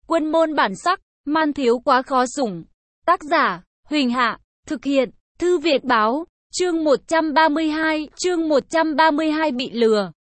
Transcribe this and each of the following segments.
Quân môn bản sắc, man thiếu quá khó sủng. Tác giả, Huỳnh Hạ, thực hiện, Thư Viện Báo, chương 132 bị lừa.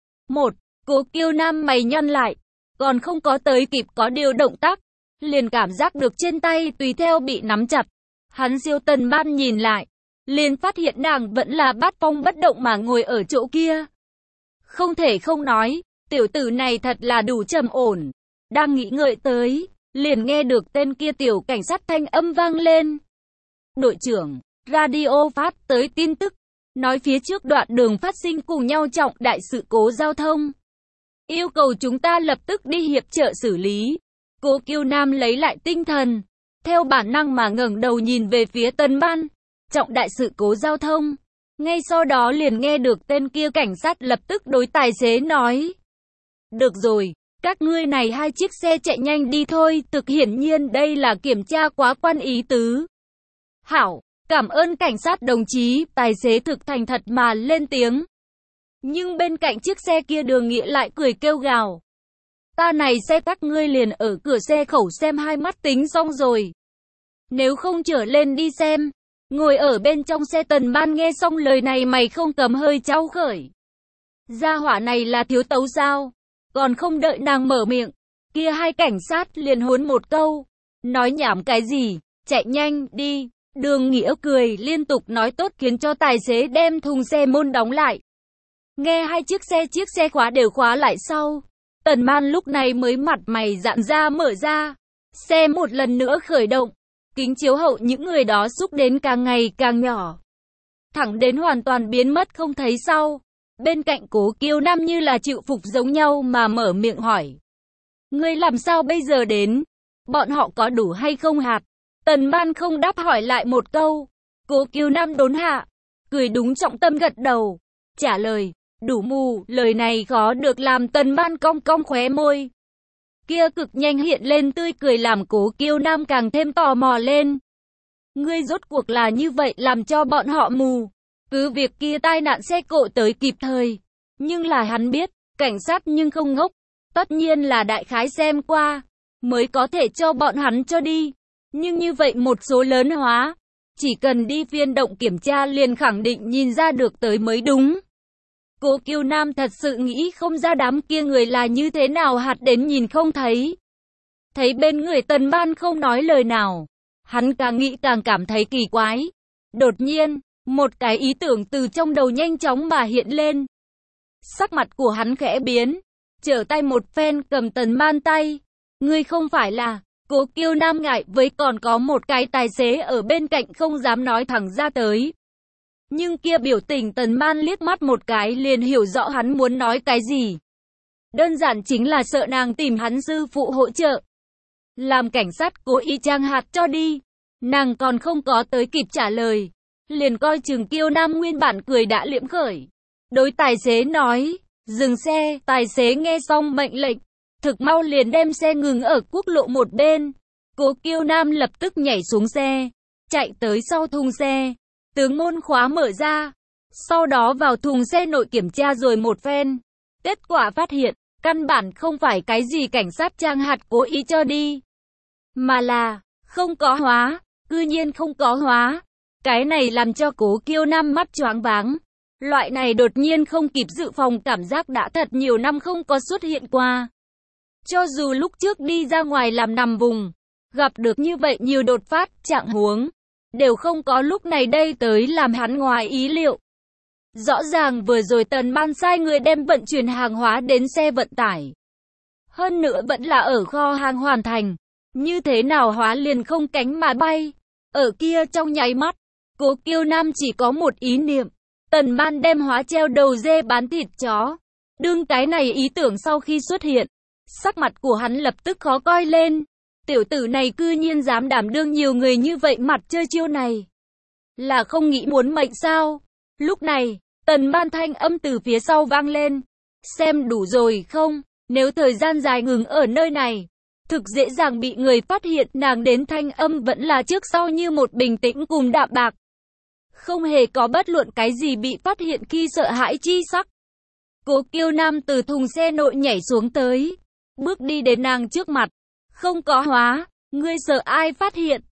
1. Cố Kiêu Nam mày nhăn lại, còn không có tới kịp có điều động tác, liền cảm giác được trên tay tùy theo bị nắm chặt. Hắn siêu Tần Ban nhìn lại, liền phát hiện nàng vẫn là bát phong bất động mà ngồi ở chỗ kia. Không thể không nói, tiểu tử này thật là đủ trầm ổn. Đang nghĩ ngợi tới, liền nghe được tên kia tiểu cảnh sát thanh âm vang lên. Đội trưởng, radio phát tới tin tức, nói phía trước đoạn đường phát sinh cùng nhau trọng đại sự cố giao thông. Yêu cầu chúng ta lập tức đi hiệp trợ xử lý. Cố Kiêu Nam lấy lại tinh thần, theo bản năng mà ngẩng đầu nhìn về phía Tần Ban. Trọng đại sự cố giao thông. Ngay sau đó liền nghe được tên kia cảnh sát lập tức đối tài xế nói. Được rồi, các ngươi này hai chiếc xe chạy nhanh đi thôi, thực hiển nhiên đây là kiểm tra quá quan ý tứ. Hảo, cảm ơn cảnh sát đồng chí, tài xế thực thành thật mà lên tiếng. Nhưng bên cạnh chiếc xe kia Đường Nghĩa lại cười kêu gào. Ta này xe các ngươi liền ở cửa xe khẩu xem hai mắt tính xong rồi. Nếu không trở lên đi xem. Ngồi ở bên trong xe Tần Ban nghe xong lời này mày không cầm hơi trao khởi. Gia hỏa này là thiếu tấu sao? Còn không đợi nàng mở miệng, kia hai cảnh sát liền huấn một câu. Nói nhảm cái gì? Chạy nhanh đi. Đường Nghĩa cười liên tục nói tốt khiến cho tài xế đem thùng xe môn đóng lại. Nghe hai chiếc xe khóa đều khóa lại sau. Tần Ban lúc này mới mặt mày giãn ra mở ra. Xe một lần nữa khởi động. Kính chiếu hậu những người đó xúc đến càng ngày càng nhỏ. Thẳng đến hoàn toàn biến mất không thấy sau. Bên cạnh Cố Kiêu Nam như là chịu phục giống nhau mà mở miệng hỏi. Ngươi làm sao bây giờ đến? Bọn họ có đủ hay không hạt? Tần Ban không đáp hỏi lại một câu. Cố Kiêu Nam đốn hạ. Cười đúng trọng tâm gật đầu. Trả lời, đủ mù, lời này khó được làm Tần Ban cong cong khóe môi. Kia cực nhanh hiện lên tươi cười làm Cố Kiêu Nam càng thêm tò mò lên. Ngươi rốt cuộc là như vậy làm cho bọn họ mù. Cứ việc kia tai nạn xe cộ tới kịp thời. Nhưng là hắn biết, cảnh sát nhưng không ngốc. Tất nhiên là đại khái xem qua, mới có thể cho bọn hắn cho đi. Nhưng như vậy một số lớn hóa, chỉ cần đi phiên động kiểm tra liền khẳng định nhìn ra được tới mới đúng. Cố Kiêu Nam thật sự nghĩ không ra đám kia người là như thế nào hạt đến nhìn không thấy. Thấy bên người Tần Ban không nói lời nào, hắn càng nghĩ càng cảm thấy kỳ quái. Đột nhiên, một cái ý tưởng từ trong đầu nhanh chóng mà hiện lên. Sắc mặt của hắn khẽ biến, trở tay một phen cầm Tần Ban tay. Ngươi không phải là... Cố Kiêu Nam ngại với còn có một cái tài xế ở bên cạnh không dám nói thẳng ra tới. Nhưng kia biểu tình Tần Ban liếc mắt một cái liền hiểu rõ hắn muốn nói cái gì. Đơn giản chính là sợ nàng tìm hắn sư phụ hỗ trợ. Làm cảnh sát cố ý trang hạt cho đi. Nàng còn không có tới kịp trả lời. Liền coi chừng Kiêu Nam nguyên bản cười đã liễm khởi. Đối tài xế nói, dừng xe, tài xế nghe xong mệnh lệnh. Thực mau liền đem xe ngừng ở quốc lộ một bên. Cố Kiêu Nam lập tức nhảy xuống xe, chạy tới sau thùng xe. Tướng môn khóa mở ra, sau đó vào thùng xe nội kiểm tra rồi một phen. Kết quả phát hiện, căn bản không phải cái gì cảnh sát trang hạt cố ý cho đi. Mà là, không có hóa, cư nhiên không có hóa. Cái này làm cho Cố Kiêu Nam mắt choáng váng. Loại này đột nhiên không kịp dự phòng cảm giác đã thật nhiều năm không có xuất hiện qua. Cho dù lúc trước đi ra ngoài làm nằm vùng, gặp được như vậy nhiều đột phát, trạng huống, đều không có lúc này đây tới làm hắn ngoài ý liệu. Rõ ràng vừa rồi Tần Ban sai người đem vận chuyển hàng hóa đến xe vận tải. Hơn nữa vẫn là ở kho hàng hoàn thành. Như thế nào hóa liền không cánh mà bay. Ở kia trong nháy mắt, Cố Kiêu Nam chỉ có một ý niệm. Tần Ban đem hóa treo đầu dê bán thịt chó. Đương cái này ý tưởng sau khi xuất hiện, sắc mặt của hắn lập tức khó coi lên. Tiểu tử này cư nhiên dám đảm đương nhiều người như vậy mặt chơi chiêu này. Là không nghĩ muốn mệnh sao? Lúc này, Tần Ban thanh âm từ phía sau vang lên. Xem đủ rồi không? Nếu thời gian dài ngừng ở nơi này, thực dễ dàng bị người phát hiện. Nàng đến thanh âm vẫn là trước sau như một bình tĩnh cùng đạm bạc. Không hề có bất luận cái gì bị phát hiện khi sợ hãi chi sắc. Cố Kiêu Nam từ thùng xe nội nhảy xuống tới, bước đi đến nàng trước mặt. Không có hóa, ngươi sợ ai phát hiện?